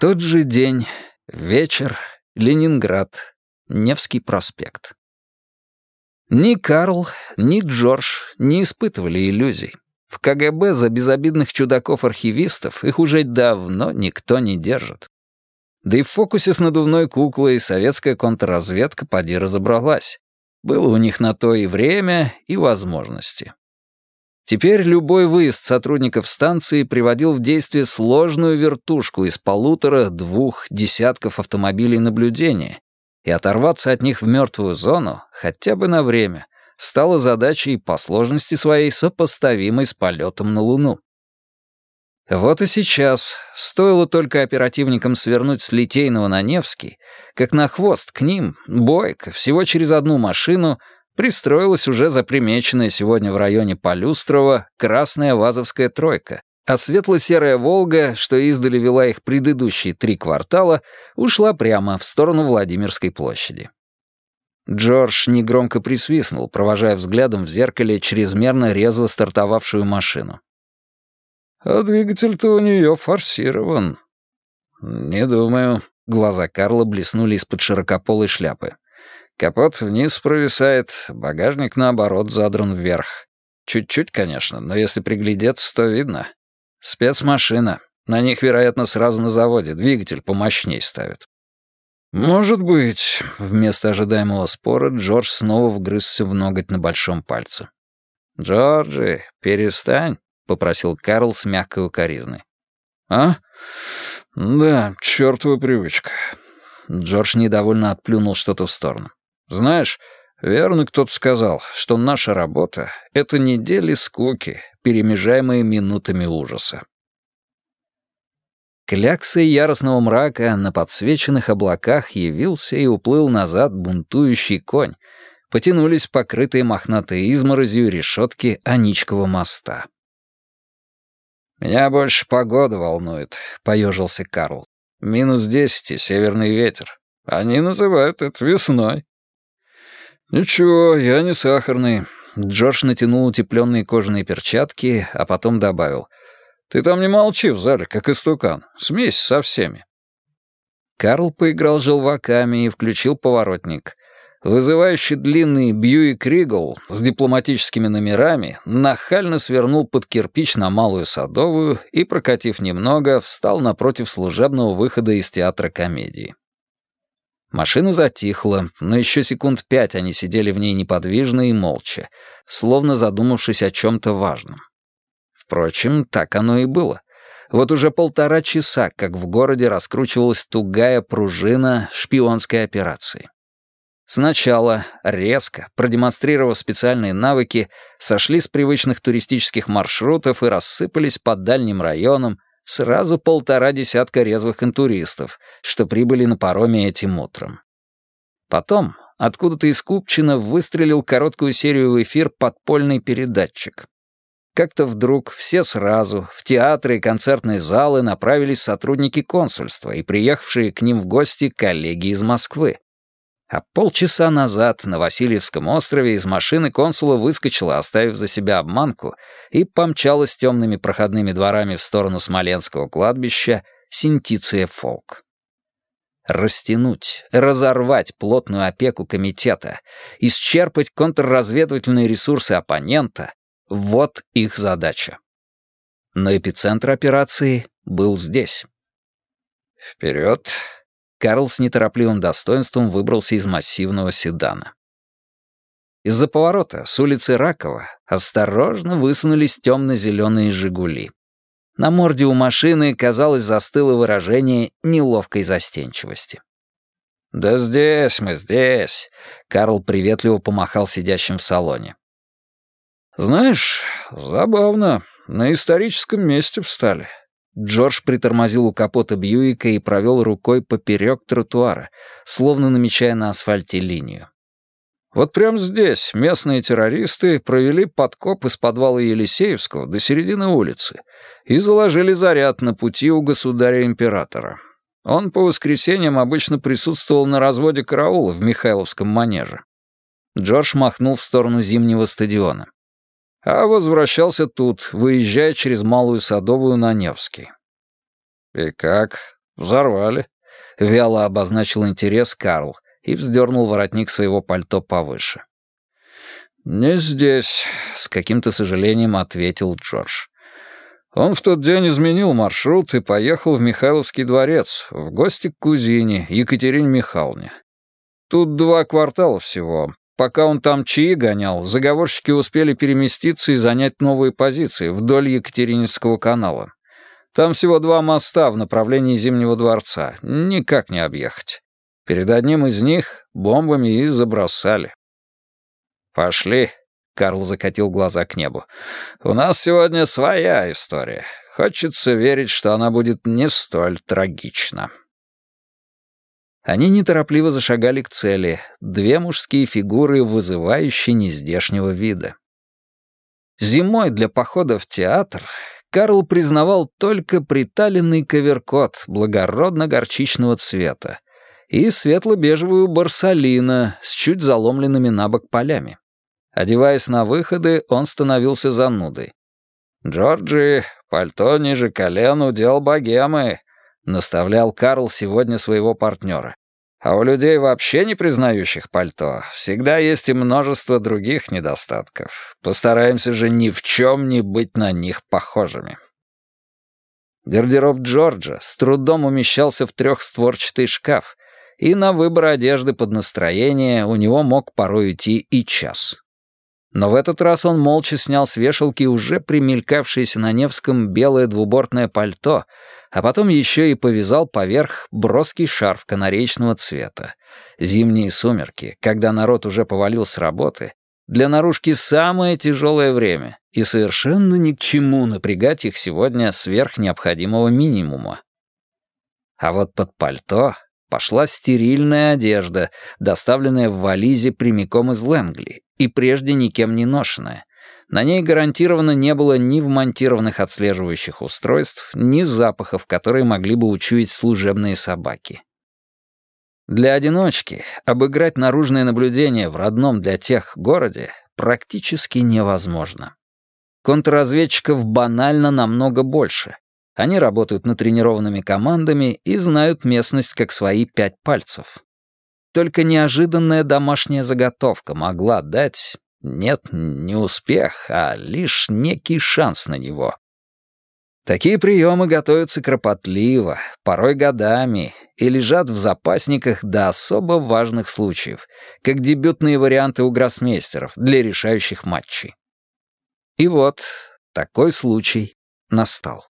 Тот же день, вечер, Ленинград, Невский проспект. Ни Карл, ни Джордж не испытывали иллюзий. В КГБ за безобидных чудаков-архивистов их уже давно никто не держит. Да и в фокусе с надувной куклой советская контрразведка поди разобралась. Было у них на то и время, и возможности. Теперь любой выезд сотрудников станции приводил в действие сложную вертушку из 1,5-2 десятков автомобилей наблюдения, и оторваться от них в мертвую зону, хотя бы на время, стало задачей по сложности своей сопоставимой с полетом на Луну. Вот и сейчас, стоило только оперативникам свернуть с Литейного на Невский, как на хвост к ним, бойко, всего через одну машину, пристроилась уже запримеченная сегодня в районе Полюстрова красная ВАЗовская тройка, а светло-серая «Волга», что издали вела их предыдущие 3 квартала, ушла прямо в сторону Владимирской площади. Джордж негромко присвистнул, провожая взглядом в зеркале чрезмерно резво стартовавшую машину. «А двигатель-то у нее форсирован». «Не думаю». Глаза Карла блеснули из-под широкополой шляпы. Капот вниз провисает, багажник, наоборот, задран вверх. Чуть-чуть, конечно, но если приглядеться, то видно. Спецмашина. На них, вероятно, сразу на заводе двигатель помощней ставят. «Может быть», — вместо ожидаемого спора Джордж снова вгрызся в ноготь на большом пальце. «Джорджи, перестань», — попросил Карл с мягкой укоризной. «А? Да, чёртова привычка». Джордж недовольно отплюнул что-то в сторону. «Знаешь, верно кто-то сказал, что наша работа — это недели скуки, перемежаемые минутами ужаса». Кляксой яростного мрака на подсвеченных облаках явился и уплыл назад бунтующий конь. Потянулись покрытые мохнатой изморозью решетки Аничкова моста. «Меня больше погода волнует», — поежился Карл. -10 и северный ветер. Они называют это весной». «Ничего, я не сахарный». Джордж натянул утепленные кожаные перчатки, а потом добавил. «Ты там не молчи в зале, как истукан. Смейся со всеми». Карл поиграл желваками и включил поворотник. Вызывающий длинный Бьюик Ригл с дипломатическими номерами нахально свернул под кирпич на Малую Садовую и, прокатив немного, встал напротив служебного выхода из театра комедии. Машина затихла, но еще секунд 5 они сидели в ней неподвижно и молча, словно задумавшись о чем-то важном. Впрочем, так оно и было. Вот уже 1,5 часа, как в городе раскручивалась тугая пружина шпионской операции. Сначала, резко, продемонстрировав специальные навыки, сошли с привычных туристических маршрутов и рассыпались по дальним районам сразу 1,5 десятка резвых интуристов, что прибыли на пароме этим утром. Потом откуда-то из Купчино выстрелил короткую серию в эфир подпольный передатчик. Как-то вдруг все сразу в театры и концертные залы направились сотрудники консульства и приехавшие к ним в гости коллеги из Москвы. А полчаса назад на Васильевском острове из машины консула выскочила, оставив за себя обманку, и помчалась темными проходными дворами в сторону Смоленского кладбища Синтиция Фолк. Растянуть, разорвать плотную опеку комитета, исчерпать контрразведывательные ресурсы оппонента — вот их задача. Но эпицентр операции был здесь. «Вперед!» Карл с неторопливым достоинством выбрался из массивного седана. Из-за поворота с улицы Ракова осторожно высунулись темно-зеленые «Жигули». На морде у машины, казалось, застыло выражение неловкой застенчивости. «Да здесь мы, здесь!» — Карл приветливо помахал сидящим в салоне. «Знаешь, забавно, на историческом месте встали». Джордж притормозил у капота Бьюика и провел рукой поперек тротуара, словно намечая на асфальте линию. Вот прямо здесь местные террористы провели подкоп из подвала Елисеевского до середины улицы и заложили заряд на пути у государя-императора. Он по воскресеньям обычно присутствовал на разводе караула в Михайловском манеже. Джордж махнул в сторону Зимнего стадиона. А возвращался тут, выезжая через Малую Садовую на Невский. «И как? взорвали», — вяло обозначил интерес Карл и вздернул воротник своего пальто повыше. «Не здесь», — с каким-то сожалением ответил Джордж. «Он в тот день изменил маршрут и поехал в Михайловский дворец, в гости к кузине, Екатерине Михайловне. Тут 2 квартала всего. Пока он там чаи гонял, заговорщики успели переместиться и занять новые позиции вдоль Екатерининского канала. Там всего 2 моста в направлении Зимнего дворца, никак не объехать. Перед одним из них бомбами и забросали». «Пошли», — Карл закатил глаза к небу. «У нас сегодня своя история. Хочется верить, что она будет не столь трагична». Они неторопливо зашагали к цели. 2 мужские фигуры, вызывающие нездешнего вида. Зимой для похода в театр Карл признавал только приталенный коверкот благородно-горчичного цвета и светло-бежевую барсалино с чуть заломленными на бок полями. Одеваясь на выходы, он становился занудой. «Джорджи, пальто ниже колен — удел богемы», — наставлял Карл сегодня своего партнера. «А у людей, вообще не признающих пальто, всегда есть и множество других недостатков. Постараемся же ни в чем не быть на них похожими». Гардероб Джорджа с трудом умещался в 3-створчатый шкаф, и на выбор одежды под настроение у него мог порой уйти и час. Но в этот раз он молча снял с вешалки уже примелькавшееся на Невском белое двубортное пальто, а потом еще и повязал поверх броский шарф канареечного цвета. Зимние сумерки, когда народ уже повалил с работы, для наружки самое тяжелое время, и совершенно ни к чему напрягать их сегодня сверх необходимого минимума. А вот под пальто пошла стерильная одежда, доставленная в вализе прямиком из Лэнгли, и прежде никем не ношенная. На ней гарантированно не было ни вмонтированных отслеживающих устройств, ни запахов, которые могли бы учуять служебные собаки. Для одиночки обыграть наружное наблюдение в родном для тех городе практически невозможно. Контрразведчиков банально намного больше. Они работают натренированными командами и знают местность как свои 5 пальцев. Только неожиданная домашняя заготовка могла дать, нет, не успех, а лишь некий шанс на него. Такие приемы готовятся кропотливо, порой годами, и лежат в запасниках до особо важных случаев, как дебютные варианты у гроссмейстеров для решающих матчей. И вот такой случай настал.